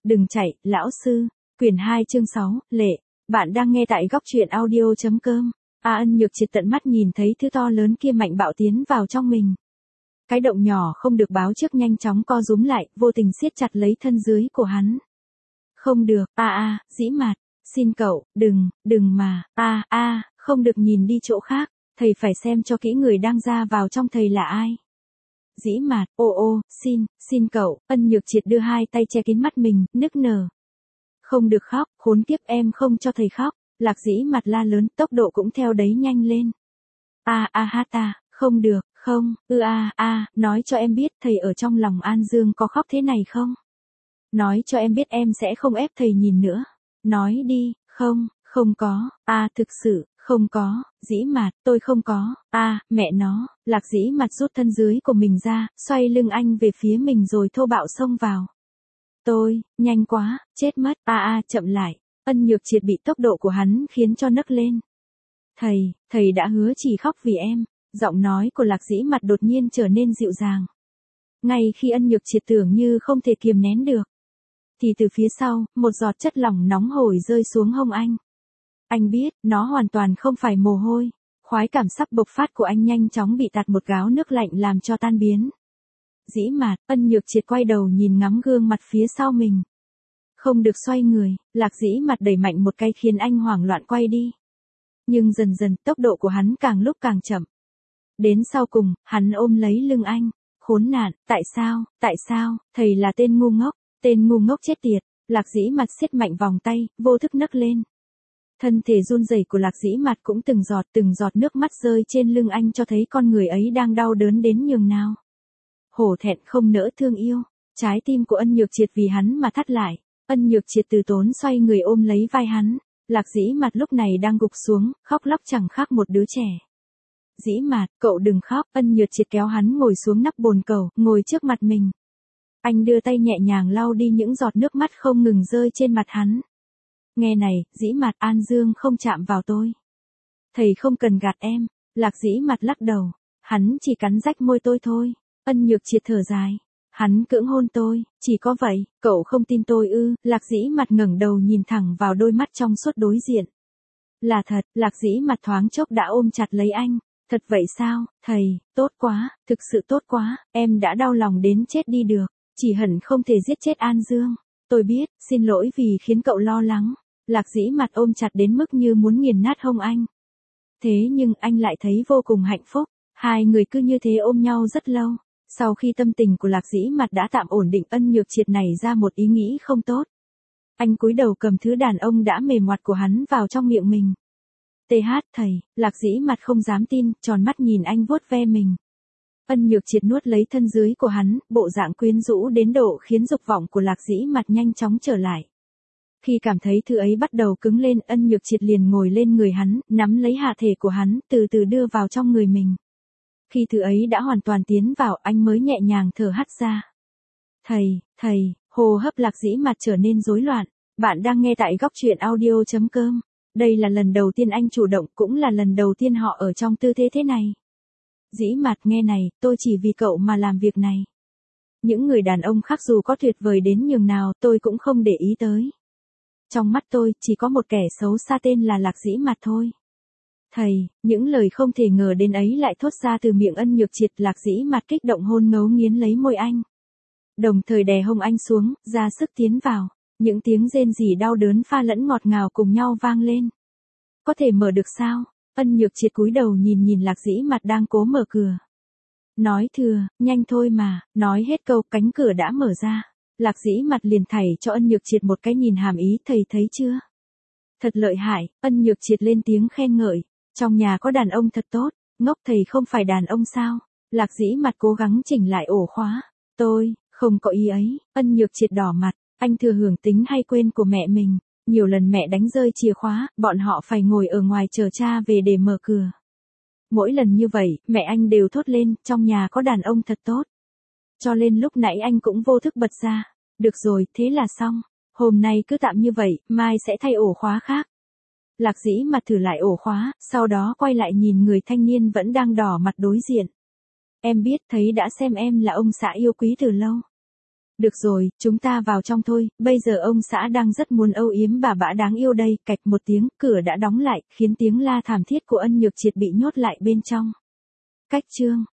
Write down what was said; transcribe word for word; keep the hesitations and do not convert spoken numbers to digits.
Đừng chạy, lão sư. Quyển hai chương sáu, Lệ. Bạn đang nghe tại góc truyện audio.com. A Ân Nhược Triệt tận mắt nhìn thấy thứ to lớn kia mạnh bạo tiến vào trong mình. Cái động nhỏ không được báo trước nhanh chóng co rúm lại, vô tình siết chặt lấy thân dưới của hắn. Không được, a a, Dĩ Mạt, xin cậu, đừng, đừng mà, a a, không được nhìn đi chỗ khác, thầy phải xem cho kỹ người đang ra vào trong thầy là ai. Dĩ Mạt, ô ô, xin, xin cậu. Ân Nhược Triệt đưa hai tay che kín mắt mình, nức nở. Không được khóc, khốn kiếp, em không cho thầy khóc. Lạc Dĩ Mạt la lớn, tốc độ cũng theo đấy nhanh lên. A a ha ta, không được, không, ư a a, nói cho em biết thầy ở trong lòng An Dương có khóc thế này không? Nói cho em biết em sẽ không ép thầy nhìn nữa. Nói đi, không, không có, a thực sự, không có, Dĩ Mạt, tôi không có, a mẹ nó. Lạc Dĩ Mạt rút thân dưới của mình ra, xoay lưng anh về phía mình rồi thô bạo xông vào. Tôi, nhanh quá, chết mất, a a chậm lại. Ân Nhược Triệt bị tốc độ của hắn khiến cho nấc lên. Thầy, thầy đã hứa chỉ khóc vì em. Giọng nói của Lạc Dĩ Mạt đột nhiên trở nên dịu dàng. Ngay khi Ân Nhược Triệt tưởng như không thể kiềm nén được, thì từ phía sau, một giọt chất lỏng nóng hổi rơi xuống hông anh. Anh biết, nó hoàn toàn không phải mồ hôi. Khoái cảm sắp bộc phát của anh nhanh chóng bị tạt một gáo nước lạnh làm cho tan biến. Dĩ Mạt, Ân Nhược Triệt quay đầu nhìn ngắm gương mặt phía sau mình. Không được xoay người, Lạc Dĩ Mạt đẩy mạnh một cái khiến anh hoảng loạn quay đi. Nhưng dần dần tốc độ của hắn càng lúc càng chậm. Đến sau cùng, hắn ôm lấy lưng anh. Khốn nạn, tại sao, tại sao, thầy là tên ngu ngốc, tên ngu ngốc chết tiệt. Lạc Dĩ Mạt siết mạnh vòng tay, vô thức nấc lên. Thân thể run rẩy của Lạc Dĩ Mạt cũng từng giọt từng giọt nước mắt rơi trên lưng anh cho thấy con người ấy đang đau đớn đến nhường nào. Hổ thẹn không nỡ thương yêu, trái tim của Ân Nhược Triệt vì hắn mà thắt lại. Ân Nhược Triệt từ tốn xoay người ôm lấy vai hắn. Lạc Dĩ Mạt lúc này đang gục xuống, khóc lóc chẳng khác một đứa trẻ. Dĩ Mạt, cậu đừng khóc. Ân Nhược Triệt kéo hắn ngồi xuống nắp bồn cầu, ngồi trước mặt mình. Anh đưa tay nhẹ nhàng lau đi những giọt nước mắt không ngừng rơi trên mặt hắn. Nghe này, Dĩ Mạt, An Dương không chạm vào tôi. Thầy không cần gạt em. Lạc Dĩ Mạt lắc đầu. Hắn chỉ cắn rách môi tôi thôi. Ân Nhược Triệt thở dài. Hắn cưỡng hôn tôi, chỉ có vậy, cậu không tin tôi ư? Lạc Dĩ Mạt ngẩng đầu nhìn thẳng vào đôi mắt trong suốt đối diện. Là thật. Lạc Dĩ Mạt thoáng chốc đã ôm chặt lấy anh. Thật vậy sao, thầy, tốt quá, thực sự tốt quá, em đã đau lòng đến chết đi được, chỉ hận không thể giết chết An Dương. Tôi biết, xin lỗi vì khiến cậu lo lắng. Lạc Dĩ Mạt ôm chặt đến mức như muốn nghiền nát hông anh. Thế nhưng anh lại thấy vô cùng hạnh phúc. Hai người cứ như thế ôm nhau rất lâu. Sau khi tâm tình của Lạc Dĩ Mạt đã tạm ổn định, Ân Nhược Triệt nảy ra một ý nghĩ không tốt. Anh cúi đầu cầm thứ đàn ông đã mềm ngoặt của hắn vào trong miệng mình. Tê hát thầy. Lạc Dĩ Mạt không dám tin, tròn mắt nhìn anh vuốt ve mình. Ân Nhược Triệt nuốt lấy thân dưới của hắn, bộ dạng quyến rũ đến độ khiến dục vọng của Lạc Dĩ Mạt nhanh chóng trở lại. Khi cảm thấy thứ ấy bắt đầu cứng lên, Ân Nhược Triệt liền ngồi lên người hắn, nắm lấy hạ thể của hắn, từ từ đưa vào trong người mình. Khi thứ ấy đã hoàn toàn tiến vào, anh mới nhẹ nhàng thở hắt ra. Thầy, thầy, hô hấp Lạc Dĩ Mạt trở nên rối loạn. Bạn đang nghe tại góc truyện audio.com. Đây là lần đầu tiên anh chủ động, cũng là lần đầu tiên họ ở trong tư thế thế này. Dĩ Mạt, nghe này, tôi chỉ vì cậu mà làm việc này. Những người đàn ông khác dù có tuyệt vời đến nhường nào, tôi cũng không để ý tới. Trong mắt tôi, chỉ có một kẻ xấu xa tên là Lạc Dĩ Mạt thôi. Thầy, những lời không thể ngờ đến ấy lại thốt ra từ miệng Ân Nhược Triệt. Lạc Dĩ Mạt kích động hôn ngấu nghiến lấy môi anh. Đồng thời đè hông anh xuống, ra sức tiến vào. Những tiếng rên rỉ đau đớn pha lẫn ngọt ngào cùng nhau vang lên. Có thể mở được sao? Ân Nhược Triệt cúi đầu nhìn nhìn Lạc Dĩ Mạt đang cố mở cửa. Nói thừa, nhanh thôi mà. Nói hết câu, cánh cửa đã mở ra. Lạc Dĩ Mạt liền thảy cho Ân Nhược Triệt một cái nhìn hàm ý, thầy thấy chưa? Thật lợi hại. Ân Nhược Triệt lên tiếng khen ngợi. Trong nhà có đàn ông thật tốt. Ngốc, thầy không phải đàn ông sao? Lạc Dĩ Mạt cố gắng chỉnh lại ổ khóa. Tôi, không có ý ấy. Ân Nhược Triệt đỏ mặt. Anh thừa hưởng tính hay quên của mẹ mình. Nhiều lần mẹ đánh rơi chìa khóa, bọn họ phải ngồi ở ngoài chờ cha về để mở cửa. Mỗi lần như vậy, mẹ anh đều thốt lên, trong nhà có đàn ông thật tốt. Cho nên lúc nãy anh cũng vô thức bật ra. Được rồi, thế là xong. Hôm nay cứ tạm như vậy, mai sẽ thay ổ khóa khác. Lạc Dĩ Mạt thử lại ổ khóa, sau đó quay lại nhìn người thanh niên vẫn đang đỏ mặt đối diện. Em biết, thấy đã xem em là ông xã yêu quý từ lâu. Được rồi, chúng ta vào trong thôi, bây giờ ông xã đang rất muốn âu yếm bà bã đáng yêu đây, cạch một tiếng, cửa đã đóng lại, khiến tiếng la thảm thiết của Ân Nhược Triệt bị nhốt lại bên trong. Cách chương